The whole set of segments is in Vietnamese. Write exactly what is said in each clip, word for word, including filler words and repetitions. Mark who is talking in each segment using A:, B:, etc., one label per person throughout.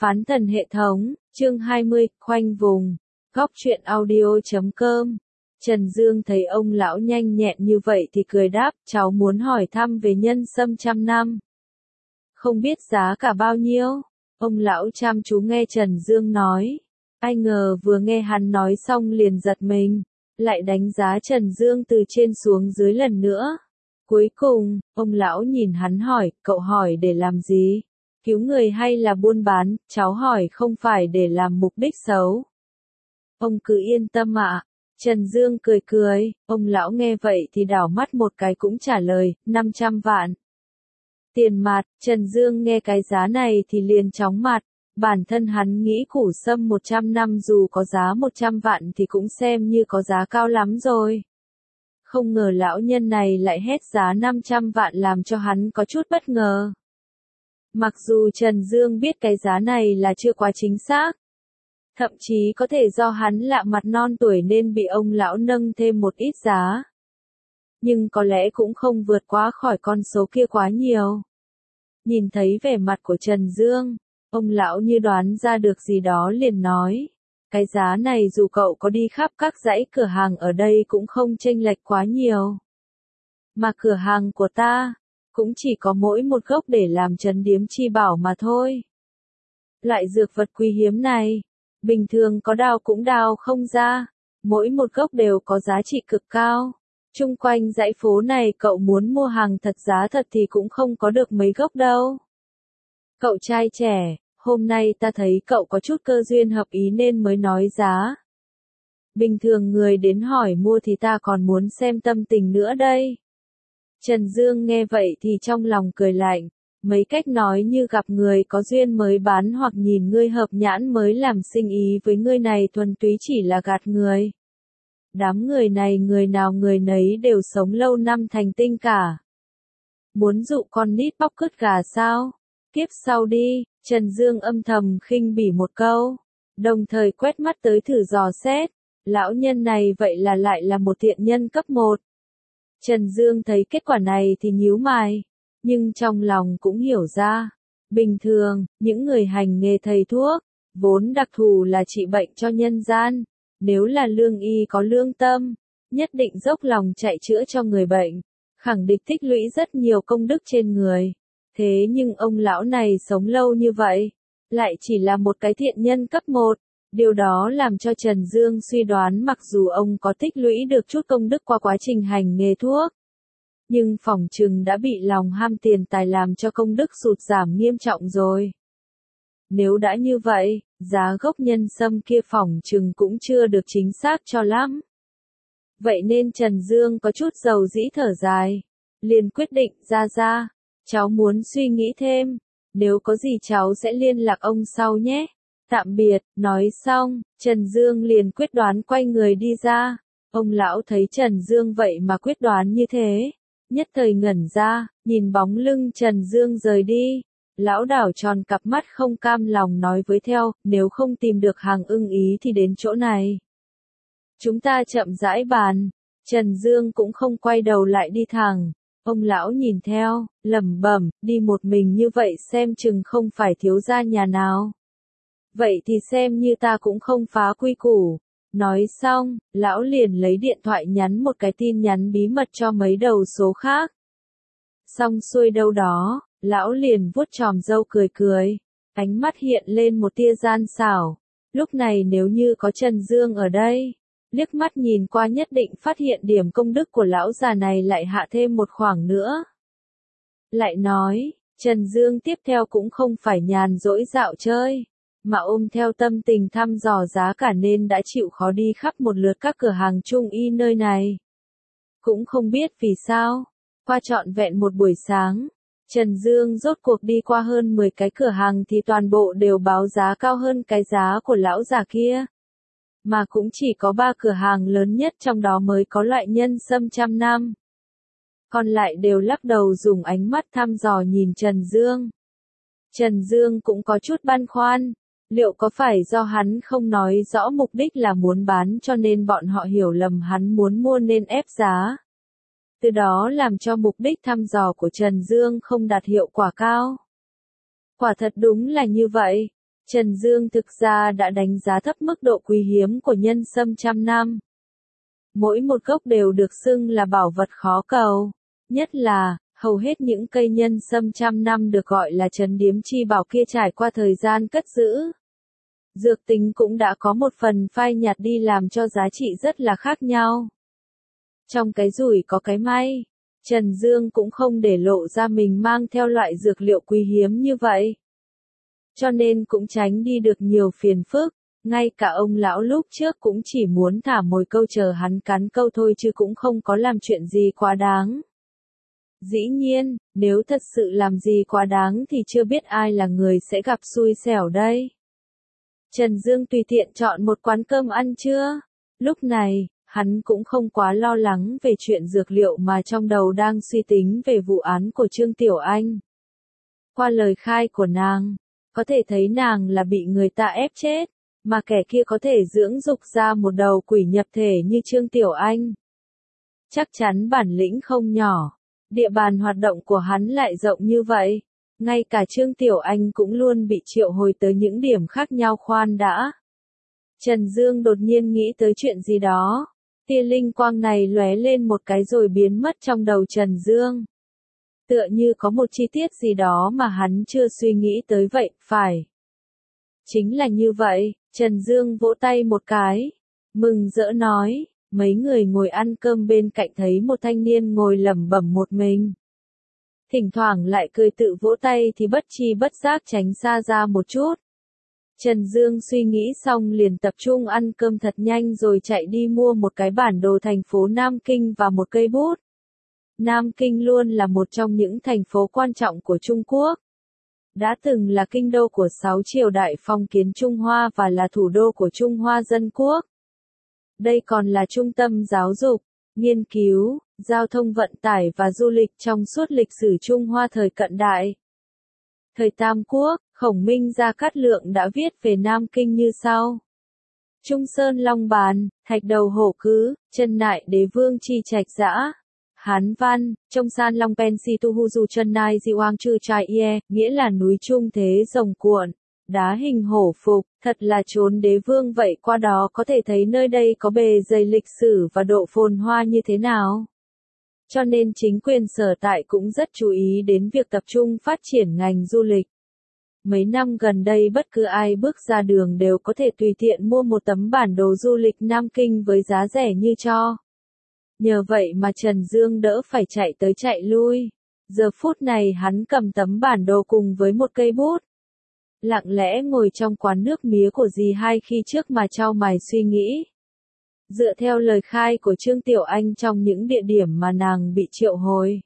A: Phán thần hệ thống, chương hai mươi, khoanh vùng, góc truyện audio chấm com. Trần Dương thấy ông lão nhanh nhẹn như vậy thì cười đáp, cháu muốn hỏi thăm về nhân sâm trăm năm. Không biết giá cả bao nhiêu? Ông lão chăm chú nghe Trần Dương nói. Ai ngờ vừa nghe hắn nói xong liền giật mình, lại đánh giá Trần Dương từ trên xuống dưới lần nữa. Cuối cùng, ông lão nhìn hắn hỏi, cậu hỏi để làm gì? Cứu người hay là buôn bán? Cháu hỏi không phải để làm mục đích xấu. Ông cứ yên tâm ạ. Trần Dương cười cười, ông lão nghe vậy thì đảo mắt một cái cũng trả lời, năm trăm vạn. Tiền mặt, Trần Dương nghe cái giá này thì liền chóng mặt, bản thân hắn nghĩ củ sâm một trăm năm dù có giá một trăm vạn thì cũng xem như có giá cao lắm rồi. Không ngờ lão nhân này lại hét giá năm trăm vạn làm cho hắn có chút bất ngờ. Mặc dù Trần Dương biết cái giá này là chưa quá chính xác. Thậm chí có thể do hắn lạ mặt non tuổi nên bị ông lão nâng thêm một ít giá. Nhưng có lẽ cũng không vượt quá khỏi con số kia quá nhiều. Nhìn thấy vẻ mặt của Trần Dương, ông lão như đoán ra được gì đó liền nói. Cái giá này dù cậu có đi khắp các dãy cửa hàng ở đây cũng không chênh lệch quá nhiều. Mà cửa hàng của ta, cũng chỉ có mỗi một gốc để làm trấn điếm chi bảo mà thôi. Loại dược vật quý hiếm này, bình thường có đào cũng đào không ra, mỗi một gốc đều có giá trị cực cao. Chung quanh dãy phố này cậu muốn mua hàng thật giá thật thì cũng không có được mấy gốc đâu. Cậu trai trẻ, hôm nay ta thấy cậu có chút cơ duyên hợp ý nên mới nói giá. Bình thường người đến hỏi mua thì ta còn muốn xem tâm tình nữa đây. Trần Dương nghe vậy thì trong lòng cười lạnh, mấy cách nói như gặp người có duyên mới bán hoặc nhìn ngươi hợp nhãn mới làm sinh ý với ngươi này thuần túy chỉ là gạt người. Đám người này người nào người nấy đều sống lâu năm thành tinh cả. Muốn dụ con nít bóc cứt gà sao? Kiếp sau đi, Trần Dương âm thầm khinh bỉ một câu, đồng thời quét mắt tới thử dò xét, lão nhân này vậy là lại là một thiện nhân cấp một. Trần Dương thấy kết quả này thì nhíu mày, nhưng trong lòng cũng hiểu ra. Bình thường, những người hành nghề thầy thuốc, vốn đặc thù là trị bệnh cho nhân gian. Nếu là lương y có lương tâm, nhất định dốc lòng chạy chữa cho người bệnh, khẳng định tích lũy rất nhiều công đức trên người. Thế nhưng ông lão này sống lâu như vậy, lại chỉ là một cái thiện nhân cấp một. Điều đó làm cho Trần Dương suy đoán mặc dù ông có tích lũy được chút công đức qua quá trình hành nghề thuốc, nhưng phỏng chừng đã bị lòng ham tiền tài làm cho công đức sụt giảm nghiêm trọng rồi. Nếu đã như vậy, giá gốc nhân sâm kia phỏng chừng cũng chưa được chính xác cho lắm. Vậy nên Trần Dương có chút dầu dĩ thở dài, liền quyết định ra ra, cháu muốn suy nghĩ thêm, nếu có gì cháu sẽ liên lạc ông sau nhé. Tạm biệt, nói xong, Trần Dương liền quyết đoán quay người đi ra. Ông lão thấy Trần Dương vậy mà quyết đoán như thế, nhất thời ngẩn ra, nhìn bóng lưng Trần Dương rời đi. Lão đảo tròn cặp mắt không cam lòng nói với theo, nếu không tìm được hàng ưng ý thì đến chỗ này. Chúng ta chậm rãi bàn, Trần Dương cũng không quay đầu lại đi thẳng. Ông lão nhìn theo, lẩm bẩm, đi một mình như vậy xem chừng không phải thiếu gia nhà nào. Vậy thì xem như ta cũng không phá quy củ. Nói xong, lão liền lấy điện thoại nhắn một cái tin nhắn bí mật cho mấy đầu số khác. Xong xuôi đâu đó, lão liền vuốt chòm râu cười cười, ánh mắt hiện lên một tia gian xảo. Lúc này nếu như có Trần Dương ở đây, liếc mắt nhìn qua nhất định phát hiện điểm công đức của lão già này lại hạ thêm một khoảng nữa. Lại nói, Trần Dương tiếp theo cũng không phải nhàn rỗi dạo chơi, mà ôm theo tâm tình thăm dò giá cả nên đã chịu khó đi khắp một lượt các cửa hàng trung y nơi này. Cũng không biết vì sao, qua trọn vẹn một buổi sáng, Trần Dương rốt cuộc đi qua hơn mười cái cửa hàng thì toàn bộ đều báo giá cao hơn cái giá của lão già kia. Mà cũng chỉ có ba cửa hàng lớn nhất trong đó mới có loại nhân sâm trăm năm. Còn lại đều lắc đầu dùng ánh mắt thăm dò nhìn Trần Dương. Trần Dương cũng có chút băn khoăn, liệu có phải do hắn không nói rõ mục đích là muốn bán cho nên bọn họ hiểu lầm hắn muốn mua nên ép giá. Từ đó làm cho mục đích thăm dò của Trần Dương không đạt hiệu quả cao. Quả thật đúng là như vậy. Trần Dương thực ra đã đánh giá thấp mức độ quý hiếm của nhân sâm trăm năm. Mỗi một gốc đều được xưng là bảo vật khó cầu, nhất là, hầu hết những cây nhân sâm trăm năm được gọi là trấn điếm chi bảo kia trải qua thời gian cất giữ. Dược tính cũng đã có một phần phai nhạt đi làm cho giá trị rất là khác nhau. Trong cái rủi có cái may, Trần Dương cũng không để lộ ra mình mang theo loại dược liệu quý hiếm như vậy. Cho nên cũng tránh đi được nhiều phiền phức, ngay cả ông lão lúc trước cũng chỉ muốn thả mồi câu chờ hắn cắn câu thôi chứ cũng không có làm chuyện gì quá đáng. Dĩ nhiên, nếu thật sự làm gì quá đáng thì chưa biết ai là người sẽ gặp xui xẻo đây. Trần Dương tùy tiện chọn một quán cơm ăn trưa. Lúc này, hắn cũng không quá lo lắng về chuyện dược liệu mà trong đầu đang suy tính về vụ án của Trương Tiểu Anh. Qua lời khai của nàng, có thể thấy nàng là bị người ta ép chết, mà kẻ kia có thể dưỡng dục ra một đầu quỷ nhập thể như Trương Tiểu Anh. Chắc chắn bản lĩnh không nhỏ, địa bàn hoạt động của hắn lại rộng như vậy. Ngay cả Trương Tiểu Anh cũng luôn bị triệu hồi tới những điểm khác nhau. Khoan đã. Trần Dương đột nhiên nghĩ tới chuyện gì đó. Tia linh quang này lóe lên một cái rồi biến mất trong đầu Trần Dương. Tựa như có một chi tiết gì đó mà hắn chưa suy nghĩ tới vậy, phải. Chính là như vậy, Trần Dương vỗ tay một cái. Mừng rỡ nói, mấy người ngồi ăn cơm bên cạnh thấy một thanh niên ngồi lẩm bẩm một mình. Thỉnh thoảng lại cười tự vỗ tay thì bất chi bất giác tránh xa ra một chút. Trần Dương suy nghĩ xong liền tập trung ăn cơm thật nhanh rồi chạy đi mua một cái bản đồ thành phố Nam Kinh và một cây bút. Nam Kinh luôn là một trong những thành phố quan trọng của Trung Quốc. Đã từng là kinh đô của sáu triều đại phong kiến Trung Hoa và là thủ đô của Trung Hoa Dân Quốc. Đây còn là trung tâm giáo dục, nghiên cứu, giao thông vận tải và du lịch trong suốt lịch sử Trung Hoa thời cận đại. Thời Tam Quốc, Khổng Minh Gia Cát Lượng đã viết về Nam Kinh như sau. Trung Sơn Long Bàn, Thạch Đầu Hổ Cứ, Chân Nại Đế Vương Chi Trạch Dã. Hán văn, trong san Long Pen Si Tu Hu Du Chân Nai Di Oang Chư Trai Ie, nghĩa là núi trung thế rồng cuộn, đá hình hổ phục, thật là chốn đế vương vậy. Qua đó có thể thấy nơi đây có bề dày lịch sử và độ phồn hoa như thế nào. Cho nên chính quyền sở tại cũng rất chú ý đến việc tập trung phát triển ngành du lịch. Mấy năm gần đây bất cứ ai bước ra đường đều có thể tùy tiện mua một tấm bản đồ du lịch Nam Kinh với giá rẻ như cho. Nhờ vậy mà Trần Dương đỡ phải chạy tới chạy lui. Giờ phút này hắn cầm tấm bản đồ cùng với một cây bút. Lặng lẽ ngồi trong quán nước mía của dì hai khi trước mà chau mày suy nghĩ. Dựa theo lời khai của Trương Tiểu Anh trong những địa điểm mà nàng bị triệu hồi,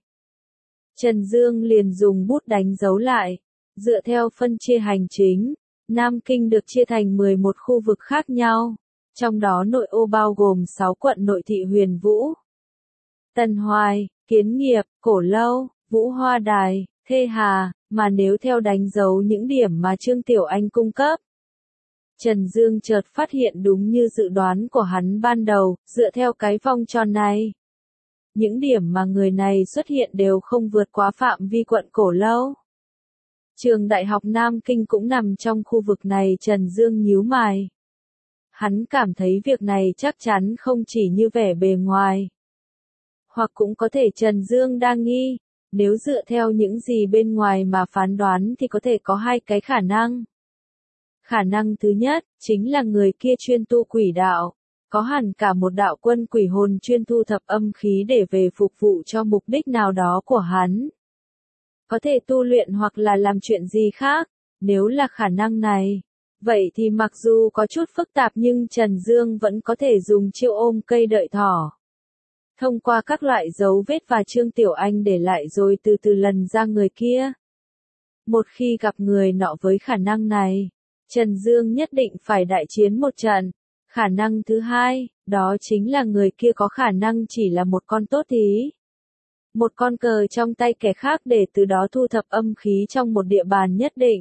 A: Trần Dương liền dùng bút đánh dấu lại. Dựa theo phân chia hành chính, Nam Kinh được chia thành mười một khu vực khác nhau, trong đó nội ô bao gồm sáu quận nội thị: Huyền Vũ, Tân Hoài, Kiến Nghiệp, Cổ Lâu, Vũ Hoa Đài, Thê Hà, mà nếu theo đánh dấu những điểm mà Trương Tiểu Anh cung cấp, Trần Dương chợt phát hiện đúng như dự đoán của hắn ban đầu. Dựa theo cái vòng tròn này, những điểm mà người này xuất hiện đều không vượt quá phạm vi quận Cổ Lâu. Trường Đại học Nam Kinh cũng nằm trong khu vực này. Trần Dương nhíu mày. Hắn cảm thấy việc này chắc chắn không chỉ như vẻ bề ngoài. Hoặc cũng có thể Trần Dương đang nghi, nếu dựa theo những gì bên ngoài mà phán đoán thì có thể có hai cái khả năng. Khả năng thứ nhất, chính là người kia chuyên tu quỷ đạo, có hẳn cả một đạo quân quỷ hồn chuyên thu thập âm khí để về phục vụ cho mục đích nào đó của hắn. Có thể tu luyện hoặc là làm chuyện gì khác. Nếu là khả năng này, vậy thì mặc dù có chút phức tạp nhưng Trần Dương vẫn có thể dùng chiêu ôm cây đợi thỏ. Thông qua các loại dấu vết và Trương Tiểu Anh để lại rồi từ từ lần ra người kia. Một khi gặp người nọ với khả năng này, Trần Dương nhất định phải đại chiến một trận. Khả năng thứ hai, đó chính là người kia có khả năng chỉ là một con tốt thí. Một con cờ trong tay kẻ khác để từ đó thu thập âm khí trong một địa bàn nhất định.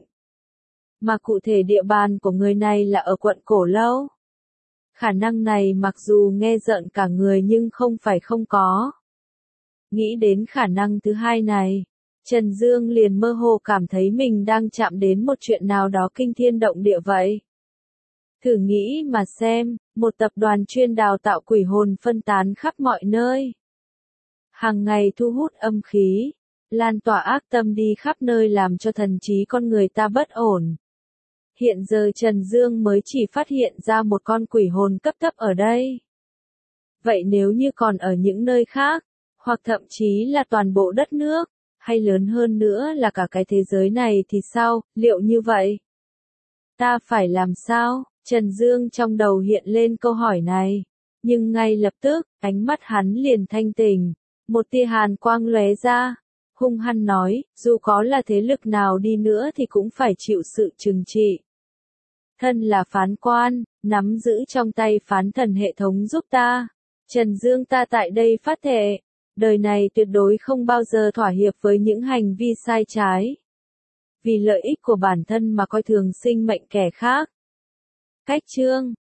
A: Mà cụ thể địa bàn của người này là ở quận Cổ Lâu. Khả năng này mặc dù nghe rợn cả người nhưng không phải không có. Nghĩ đến khả năng thứ hai này, Trần Dương liền mơ hồ cảm thấy mình đang chạm đến một chuyện nào đó kinh thiên động địa vậy. Thử nghĩ mà xem, một tập đoàn chuyên đào tạo quỷ hồn phân tán khắp mọi nơi. Hàng ngày thu hút âm khí, lan tỏa ác tâm đi khắp nơi làm cho thần trí con người ta bất ổn. Hiện giờ Trần Dương mới chỉ phát hiện ra một con quỷ hồn cấp thấp ở đây. Vậy nếu như còn ở những nơi khác, hoặc thậm chí là toàn bộ đất nước, hay lớn hơn nữa là cả cái thế giới này thì sao, liệu như vậy? Ta phải làm sao? Trần Dương trong đầu hiện lên câu hỏi này. Nhưng ngay lập tức, ánh mắt hắn liền thanh tỉnh. Một tia hàn quang lóe ra. Hung hăng nói, dù có là thế lực nào đi nữa thì cũng phải chịu sự trừng trị. Thân là phán quan, nắm giữ trong tay phán thần hệ thống giúp ta. Trần Dương ta tại đây phát thệ. Đời này tuyệt đối không bao giờ thỏa hiệp với những hành vi sai trái. Vì lợi ích của bản thân mà coi thường sinh mệnh kẻ khác. Cách chương